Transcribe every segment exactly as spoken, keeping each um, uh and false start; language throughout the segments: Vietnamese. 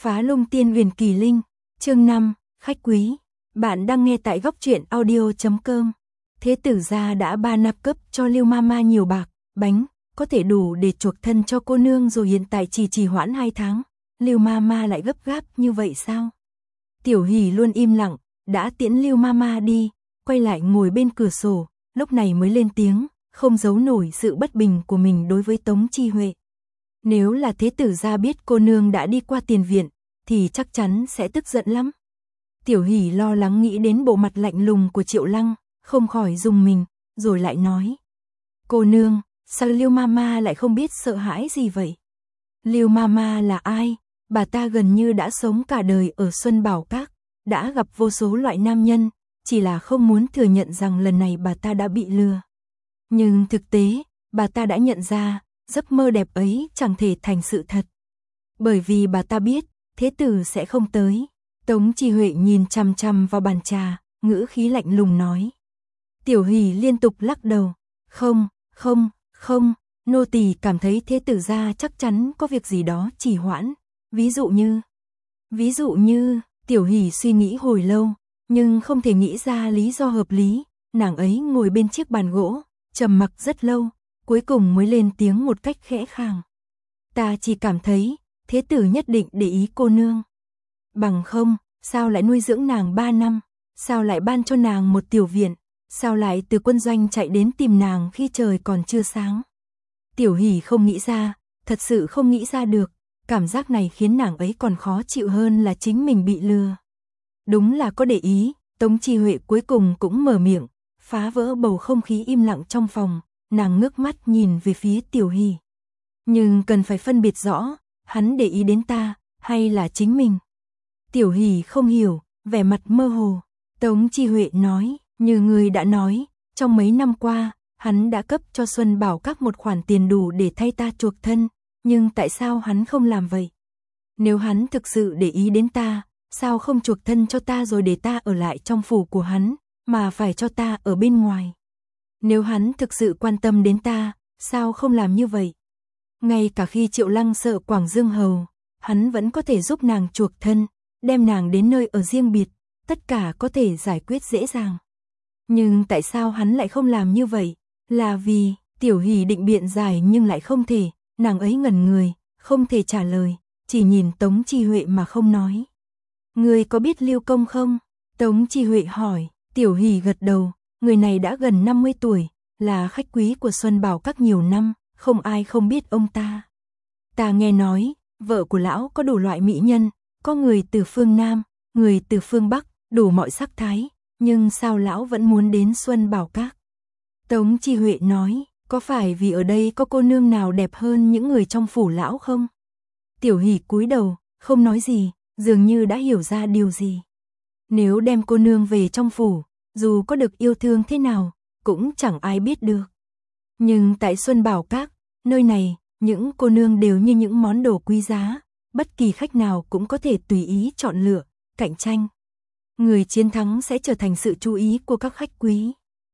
Phá Lung Tiên Huyền Kỳ Linh, chương năm, khách quý. Bạn đang nghe tại góc truyện audio chấm com. Thế tử gia đã ba nạp cấp cho Lưu Mama nhiều bạc, bánh, có thể đủ để chuộc thân cho cô nương rồi hiện tại chỉ trì hoãn hai tháng. Lưu Mama lại gấp gáp như vậy sao? Tiểu Hỷ luôn im lặng, đã tiễn Lưu Mama đi, quay lại ngồi bên cửa sổ, lúc này mới lên tiếng, không giấu nổi sự bất bình của mình đối với Tống Chi Huệ. Nếu là thế tử gia biết cô nương đã đi qua tiền viện, thì chắc chắn sẽ tức giận lắm. Tiểu Hỷ lo lắng nghĩ đến bộ mặt lạnh lùng của Triệu Lăng, không khỏi rùng mình, rồi lại nói. Cô nương, sao Lưu Mama lại không biết sợ hãi gì vậy? Lưu Mama là ai? Bà ta gần như đã sống cả đời ở Xuân Bảo Các, đã gặp vô số loại nam nhân, chỉ là không muốn thừa nhận rằng lần này bà ta đã bị lừa. Nhưng thực tế, bà ta đã nhận ra, giấc mơ đẹp ấy chẳng thể thành sự thật. Bởi vì bà ta biết, thế tử sẽ không tới. Tống Chi Huệ nhìn chằm chằm vào bàn trà, ngữ khí lạnh lùng nói. Tiểu Hỷ liên tục lắc đầu. Không, không, không, nô tỳ cảm thấy thế tử gia chắc chắn có việc gì đó trì hoãn. Ví dụ như... Ví dụ như... Tiểu Hỷ suy nghĩ hồi lâu, nhưng không thể nghĩ ra lý do hợp lý. Nàng ấy ngồi bên chiếc bàn gỗ, trầm mặc rất lâu, cuối cùng mới lên tiếng một cách khẽ khàng. Ta chỉ cảm thấy, thế tử nhất định để ý cô nương. Bằng không, sao lại nuôi dưỡng nàng ba năm, sao lại ban cho nàng một tiểu viện, sao lại từ quân doanh chạy đến tìm nàng khi trời còn chưa sáng. Tiểu Hỷ không nghĩ ra, thật sự không nghĩ ra được, cảm giác này khiến nàng ấy còn khó chịu hơn là chính mình bị lừa. Đúng là có để ý, Tống Chi Huệ cuối cùng cũng mở miệng, phá vỡ bầu không khí im lặng trong phòng, nàng ngước mắt nhìn về phía Tiểu Hỷ. Nhưng cần phải phân biệt rõ, hắn để ý đến ta, hay là chính mình. Tiểu Hỷ không hiểu, vẻ mặt mơ hồ. Tống Chi Huệ nói, như người đã nói, trong mấy năm qua, hắn đã cấp cho Xuân Bảo Các một khoản tiền đủ để thay ta chuộc thân, nhưng tại sao hắn không làm vậy? Nếu hắn thực sự để ý đến ta, sao không chuộc thân cho ta rồi để ta ở lại trong phủ của hắn, mà phải cho ta ở bên ngoài? Nếu hắn thực sự quan tâm đến ta, sao không làm như vậy? Ngay cả khi Triệu Lăng sợ Quảng Dương Hầu, hắn vẫn có thể giúp nàng chuộc thân, đem nàng đến nơi ở riêng biệt, tất cả có thể giải quyết dễ dàng. Nhưng tại sao hắn lại không làm như vậy? Là vì, Tiểu Hỷ định biện giải nhưng lại không thể, nàng ấy ngẩn người, không thể trả lời, chỉ nhìn Tống Chi Huệ mà không nói. Người có biết Lưu Công không? Tống Chi Huệ hỏi. Tiểu Hỷ gật đầu, người này đã gần năm mươi tuổi, là khách quý của Xuân Bảo Các nhiều năm, không ai không biết ông ta. Ta nghe nói, vợ của lão có đủ loại mỹ nhân, có người từ phương Nam, người từ phương Bắc, đủ mọi sắc thái, nhưng sao lão vẫn muốn đến Xuân Bảo Các? Tống Chi Huệ nói, có phải vì ở đây có cô nương nào đẹp hơn những người trong phủ lão không? Tiểu Hỷ cúi đầu, không nói gì, dường như đã hiểu ra điều gì. Nếu đem cô nương về trong phủ, dù có được yêu thương thế nào, cũng chẳng ai biết được. Nhưng tại Xuân Bảo Các, nơi này, những cô nương đều như những món đồ quý giá, bất kỳ khách nào cũng có thể tùy ý chọn lựa, cạnh tranh. Người chiến thắng sẽ trở thành sự chú ý của các khách quý.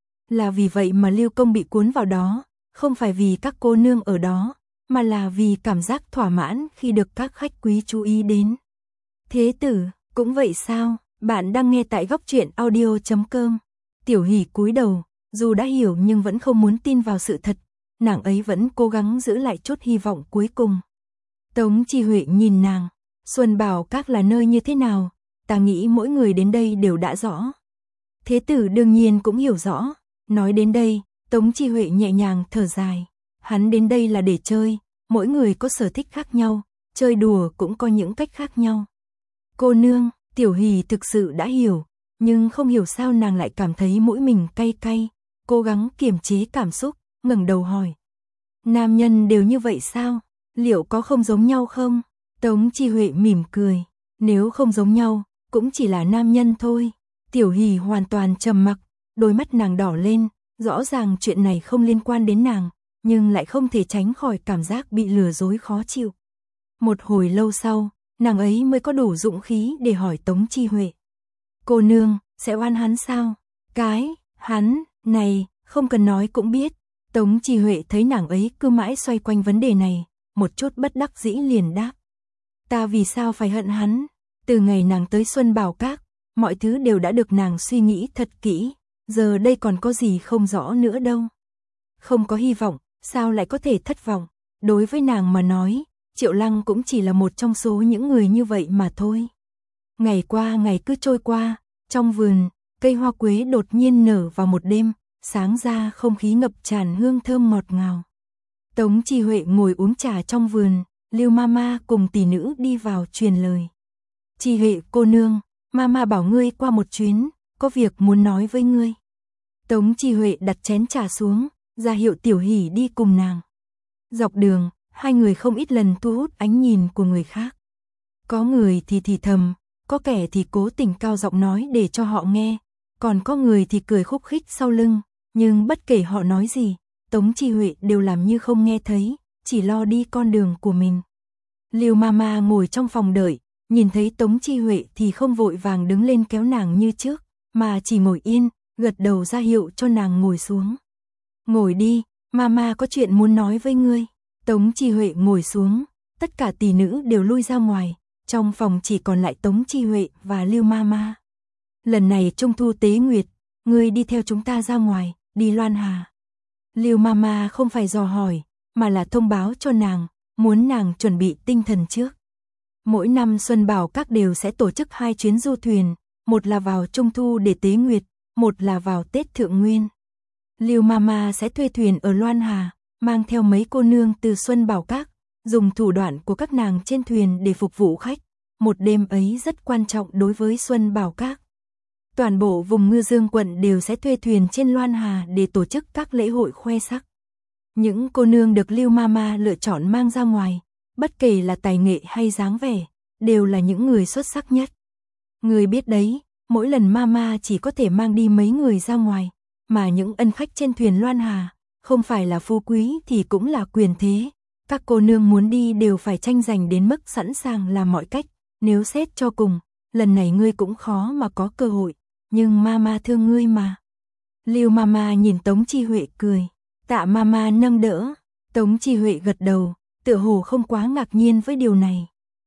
Là vì vậy mà Lưu Công bị cuốn vào đó, không phải vì các cô nương ở đó, mà là vì cảm giác thỏa mãn khi được các khách quý chú ý đến. Thế tử, cũng vậy sao? Bạn đang nghe tại góc truyện audio chấm com. Tiểu Hỷ cúi đầu, dù đã hiểu nhưng vẫn không muốn tin vào sự thật, nàng ấy vẫn cố gắng giữ lại chút hy vọng cuối cùng. Tống Chi Huệ nhìn nàng, Xuân Bảo Các là nơi như thế nào, ta nghĩ mỗi người đến đây đều đã rõ. Thế tử đương nhiên cũng hiểu rõ, nói đến đây, Tống Chi Huệ nhẹ nhàng thở dài, hắn đến đây là để chơi, mỗi người có sở thích khác nhau, chơi đùa cũng có những cách khác nhau. Cô nương, Tiểu Hỷ thực sự đã hiểu, nhưng không hiểu sao nàng lại cảm thấy mũi mình cay cay, cố gắng kiềm chế cảm xúc, ngẩng đầu hỏi. Nam nhân đều như vậy sao? Liệu có không giống nhau không? Tống Chi Huệ mỉm cười, nếu không giống nhau, cũng chỉ là nam nhân thôi. Tiểu Hỷ hoàn toàn trầm mặc, đôi mắt nàng đỏ lên, rõ ràng chuyện này không liên quan đến nàng, nhưng lại không thể tránh khỏi cảm giác bị lừa dối khó chịu. Một hồi lâu sau, nàng ấy mới có đủ dũng khí để hỏi Tống Chi Huệ. Cô nương, sẽ oan hắn sao? Cái, hắn, này, không cần nói cũng biết. Tống Chi Huệ thấy nàng ấy cứ mãi xoay quanh vấn đề này, một chút bất đắc dĩ liền đáp. Ta vì sao phải hận hắn? Từ ngày nàng tới Xuân Bảo Các, mọi thứ đều đã được nàng suy nghĩ thật kỹ, giờ đây còn có gì không rõ nữa đâu. Không có hy vọng, sao lại có thể thất vọng? Đối với nàng mà nói, Triệu Lăng cũng chỉ là một trong số những người như vậy mà thôi. Ngày qua ngày cứ trôi qua, trong vườn, cây hoa quế đột nhiên nở vào một đêm, sáng ra không khí ngập tràn hương thơm ngọt ngào. Tống Chi Huệ ngồi uống trà trong vườn, Lưu Mama cùng tỷ nữ đi vào truyền lời. Chi Huệ cô nương, Mama bảo ngươi qua một chuyến, có việc muốn nói với ngươi. Tống Chi Huệ đặt chén trà xuống, ra hiệu Tiểu Hỷ đi cùng nàng. Dọc đường, hai người không ít lần thu hút ánh nhìn của người khác. Có người thì thì thầm, có kẻ thì cố tình cao giọng nói để cho họ nghe, còn có người thì cười khúc khích sau lưng, nhưng bất kể họ nói gì, Tống Chi Huệ đều làm như không nghe thấy, chỉ lo đi con đường của mình. Lưu Mama ngồi trong phòng đợi, nhìn thấy Tống Chi Huệ thì không vội vàng đứng lên kéo nàng như trước, mà chỉ ngồi yên, gật đầu ra hiệu cho nàng ngồi xuống. Ngồi đi, Mama có chuyện muốn nói với ngươi. Tống Chi Huệ ngồi xuống, tất cả tỷ nữ đều lui ra ngoài, trong phòng chỉ còn lại Tống Chi Huệ và Lưu Mama. Lần này Trung thu tế nguyệt, ngươi đi theo chúng ta ra ngoài, đi Loan Hà. Lưu Mama không phải dò hỏi, mà là thông báo cho nàng, muốn nàng chuẩn bị tinh thần trước. Mỗi năm Xuân Bảo Các đều sẽ tổ chức hai chuyến du thuyền, một là vào Trung thu để tế nguyệt, một là vào Tết Thượng Nguyên. Lưu Mama sẽ thuê thuyền ở Loan Hà, mang theo mấy cô nương từ Xuân Bảo Các, dùng thủ đoạn của các nàng trên thuyền để phục vụ khách. Một đêm ấy rất quan trọng đối với Xuân Bảo Các. Toàn bộ vùng Ngư Dương quận đều sẽ thuê thuyền trên Loan Hà để tổ chức các lễ hội khoe sắc. Những cô nương được Lưu Mama lựa chọn mang ra ngoài, bất kể là tài nghệ hay dáng vẻ, đều là những người xuất sắc nhất. Người biết đấy, mỗi lần Mama chỉ có thể mang đi mấy người ra ngoài, mà những ân khách trên thuyền Loan Hà, không phải là phú quý thì cũng là quyền thế. Các cô nương muốn đi đều phải tranh giành đến mức sẵn sàng làm mọi cách, nếu xét cho cùng, lần này ngươi cũng khó mà có cơ hội, nhưng Mama thương ngươi mà. Lưu Mama nhìn Tống Chi Huệ cười, tạ Mama nâng đỡ. Tống Chi Huệ gật đầu, tựa hồ không quá ngạc nhiên với điều này.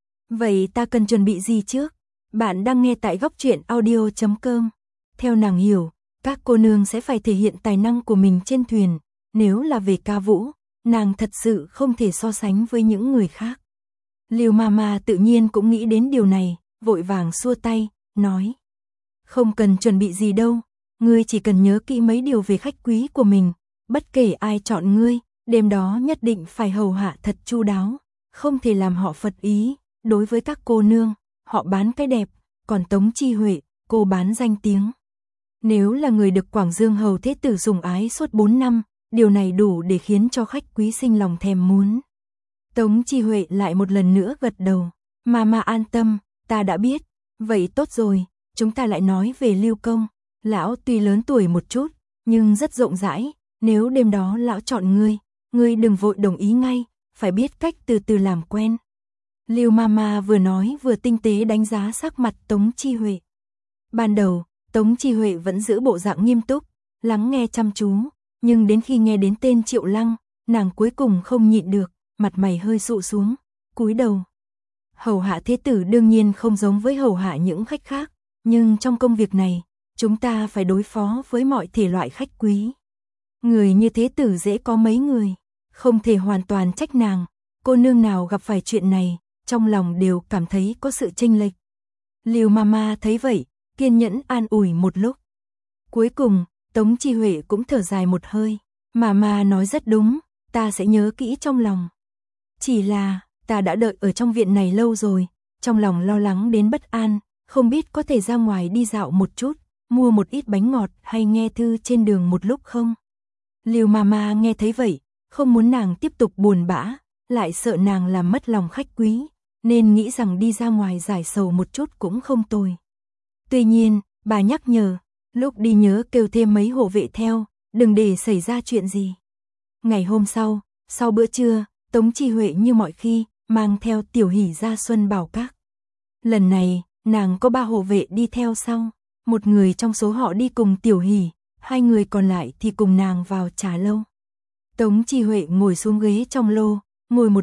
Vậy ta cần chuẩn bị gì trước? Bạn đang nghe tại góc truyện audio chấm com. Theo nàng hiểu, các cô nương sẽ phải thể hiện tài năng của mình trên thuyền, nếu là về ca vũ, nàng thật sự không thể so sánh với những người khác. Lưu Mama tự nhiên cũng nghĩ đến điều này, vội vàng xua tay, nói: "Không cần chuẩn bị gì đâu, ngươi chỉ cần nhớ kỹ mấy điều về khách quý của mình, bất kể ai chọn ngươi, đêm đó nhất định phải hầu hạ thật chu đáo, không thể làm họ phật ý. Đối với các cô nương, họ bán cái đẹp, còn Tống Chi Huệ, cô bán danh tiếng. Nếu là người được Quảng Dương hầu thế tử sủng ái suốt bốn năm, điều này đủ để khiến cho khách quý sinh lòng thèm muốn." Tống Chi Huệ lại một lần nữa gật đầu, "Mama an tâm, ta đã biết, vậy tốt rồi, chúng ta lại nói về Lưu Công. Lão tuy lớn tuổi một chút, nhưng rất rộng rãi, nếu đêm đó lão chọn ngươi, ngươi đừng vội đồng ý ngay, phải biết cách từ từ làm quen." Lưu Mama vừa nói vừa tinh tế đánh giá sắc mặt Tống Chi Huệ. Ban đầu, Tống Chi Huệ vẫn giữ bộ dạng nghiêm túc, lắng nghe chăm chú, nhưng đến khi nghe đến tên Triệu Lăng, nàng cuối cùng không nhịn được, mặt mày hơi dụ xuống, cúi đầu. Hầu hạ thế tử đương nhiên không giống với hầu hạ những khách khác, nhưng trong công việc này, chúng ta phải đối phó với mọi thể loại khách quý. Người như thế tử dễ có mấy người, không thể hoàn toàn trách nàng, cô nương nào gặp phải chuyện này, trong lòng đều cảm thấy có sự chênh lệch. Lưu Mama thấy vậy, kiên nhẫn an ủi một lúc. Cuối cùng, Tống Chi Huệ cũng thở dài một hơi, "Mama nói rất đúng, ta sẽ nhớ kỹ trong lòng. Chỉ là, ta đã đợi ở trong viện này lâu rồi, trong lòng lo lắng đến bất an, không biết có thể ra ngoài đi dạo một chút, mua một ít bánh ngọt hay nghe thư trên đường một lúc không?" Lưu Mama nghe thấy vậy, không muốn nàng tiếp tục buồn bã, lại sợ nàng làm mất lòng khách quý, nên nghĩ rằng đi ra ngoài giải sầu một chút cũng không tồi. Tuy nhiên, bà nhắc nhở, lúc đi nhớ kêu thêm mấy hộ vệ theo, đừng để xảy ra chuyện gì. Ngày hôm sau, sau bữa trưa, Tống Chi Huệ như mọi khi, mang theo Tiểu Hỷ ra Xuân Bảo Các. Lần này, nàng có ba hộ vệ đi theo sau, một người trong số họ đi cùng Tiểu Hỷ, hai người còn lại thì cùng nàng vào trà lâu. Tống Chi Huệ ngồi xuống ghế trong lô, ngồi một lúc,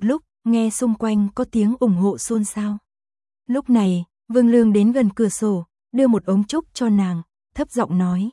nghe xung quanh có tiếng ủng hộ xôn xao. Lúc này, Vương Lương đến gần cửa sổ, đưa một ống trúc cho nàng, thấp giọng nói.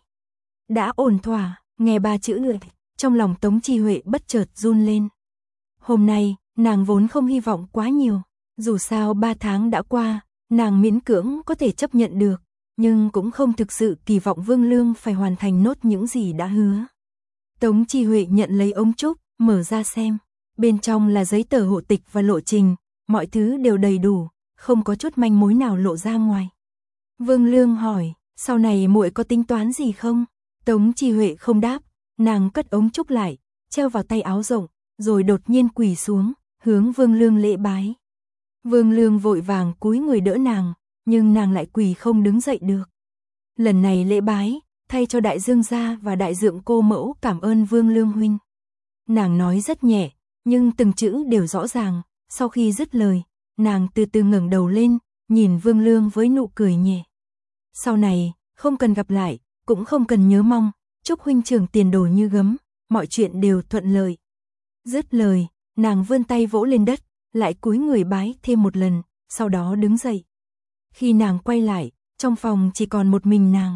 Đã ổn thỏa, nghe ba chữ người, trong lòng Tống Chi Huệ bất chợt run lên. Hôm nay, nàng vốn không hy vọng quá nhiều, dù sao ba tháng đã qua, nàng miễn cưỡng có thể chấp nhận được, nhưng cũng không thực sự kỳ vọng Vương Lương phải hoàn thành nốt những gì đã hứa. Tống Chi Huệ nhận lấy ống trúc, mở ra xem, bên trong là giấy tờ hộ tịch và lộ trình, mọi thứ đều đầy đủ, không có chút manh mối nào lộ ra ngoài. Vương Lương hỏi, sau này muội có tính toán gì không? Tống Chi Huệ không đáp, nàng cất ống trúc lại, treo vào tay áo rộng, rồi đột nhiên quỳ xuống, hướng Vương Lương lễ bái. Vương Lương vội vàng cúi người đỡ nàng, nhưng nàng lại quỳ không đứng dậy được. Lần này lễ bái, thay cho đại dương gia và đại dượng cô mẫu cảm ơn Vương Lương huynh. Nàng nói rất nhẹ, nhưng từng chữ đều rõ ràng, sau khi dứt lời, nàng từ từ ngẩng đầu lên, nhìn Vương Lương với nụ cười nhẹ. Sau này, không cần gặp lại, cũng không cần nhớ mong, chúc huynh trưởng tiền đồ như gấm, mọi chuyện đều thuận lợi. Dứt lời, nàng vươn tay vỗ lên đất, lại cúi người bái thêm một lần, sau đó đứng dậy. Khi nàng quay lại, trong phòng chỉ còn một mình nàng.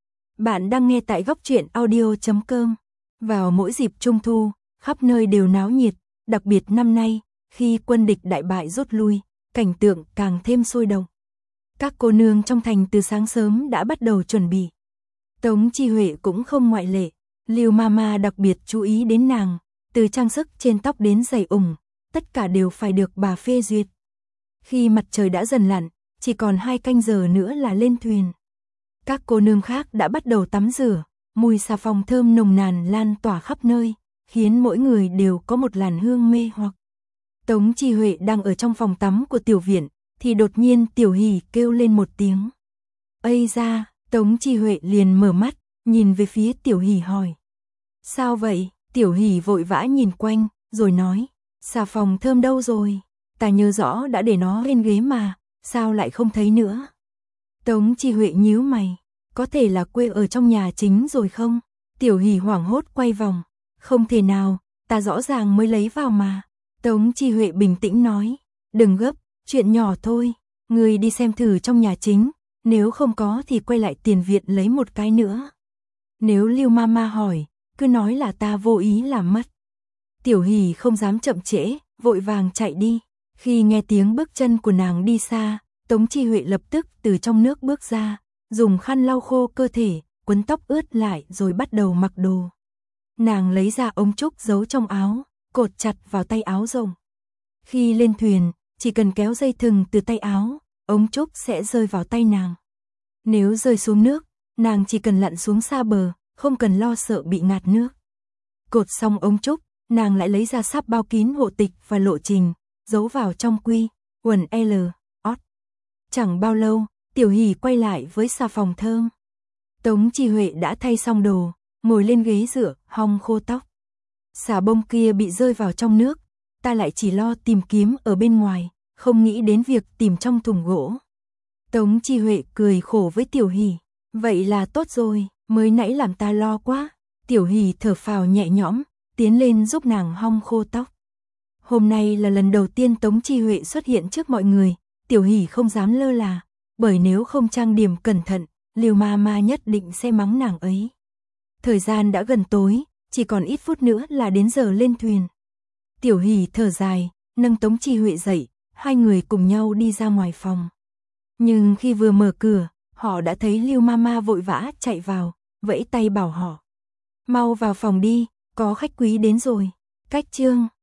Bạn đang nghe tại góc truyện audio chấm com. Vào mỗi dịp Trung Thu, khắp nơi đều náo nhiệt, đặc biệt năm nay, khi quân địch đại bại rút lui, cảnh tượng càng thêm sôi động. Các cô nương trong thành từ sáng sớm đã bắt đầu chuẩn bị. Tống Chi Huệ cũng không ngoại lệ, Lưu Mama đặc biệt chú ý đến nàng, từ trang sức trên tóc đến giày ủng, tất cả đều phải được bà phê duyệt. Khi mặt trời đã dần lặn, chỉ còn hai canh giờ nữa là lên thuyền. Các cô nương khác đã bắt đầu tắm rửa, mùi xà phòng thơm nồng nàn lan tỏa khắp nơi, khiến mỗi người đều có một làn hương mê hoặc. Tống Chi Huệ đang ở trong phòng tắm của tiểu viện, thì đột nhiên Tiểu Hỷ kêu lên một tiếng. Ây da, Tống Chi Huệ liền mở mắt, nhìn về phía Tiểu Hỷ hỏi. Sao vậy? Tiểu Hỷ vội vã nhìn quanh, rồi nói. Xà phòng thơm đâu rồi? Ta nhớ rõ đã để nó lên ghế mà, sao lại không thấy nữa? Tống Chi Huệ nhíu mày, có thể là quên ở trong nhà chính rồi không? Tiểu Hỷ hoảng hốt quay vòng. Không thể nào, ta rõ ràng mới lấy vào mà. Tống Chi Huệ bình tĩnh nói. Đừng gấp, chuyện nhỏ thôi, người đi xem thử trong nhà chính, nếu không có thì quay lại tiền viện lấy một cái nữa. Nếu Lưu Mama hỏi, cứ nói là ta vô ý làm mất. Tiểu Hỷ không dám chậm trễ, vội vàng chạy đi. Khi nghe tiếng bước chân của nàng đi xa, Tống Chi Huệ lập tức từ trong nước bước ra, dùng khăn lau khô cơ thể, quấn tóc ướt lại rồi bắt đầu mặc đồ. Nàng lấy ra ống trúc giấu trong áo, cột chặt vào tay áo rộng. Khi lên thuyền, chỉ cần kéo dây thừng từ tay áo, ống trúc sẽ rơi vào tay nàng. Nếu rơi xuống nước, nàng chỉ cần lặn xuống xa bờ, không cần lo sợ bị ngạt nước. Cột xong ống trúc, nàng lại lấy ra sáp bao kín hộ tịch và lộ trình, giấu vào trong quy, quần L, ót. Chẳng bao lâu, Tiểu Hỷ quay lại với xà phòng thơm. Tống Chi Huệ đã thay xong đồ, ngồi lên ghế rửa, hong khô tóc. Xà bông kia bị rơi vào trong nước, ta lại chỉ lo tìm kiếm ở bên ngoài, không nghĩ đến việc tìm trong thùng gỗ. Tống Chi Huệ cười khổ với Tiểu Hỷ, vậy là tốt rồi, mới nãy làm ta lo quá. Tiểu Hỷ thở phào nhẹ nhõm, tiến lên giúp nàng hong khô tóc. Hôm nay là lần đầu tiên Tống Chi Huệ xuất hiện trước mọi người, Tiểu Hỷ không dám lơ là, bởi nếu không trang điểm cẩn thận, Lưu Mama nhất định sẽ mắng nàng ấy. Thời gian đã gần tối, chỉ còn ít phút nữa là đến giờ lên thuyền. Tiểu Hỷ thở dài, nâng Tống Chi Huệ dậy, hai người cùng nhau đi ra ngoài phòng. Nhưng khi vừa mở cửa, họ đã thấy Lưu Mama vội vã chạy vào, vẫy tay bảo họ. Mau vào phòng đi, có khách quý đến rồi. Cách chương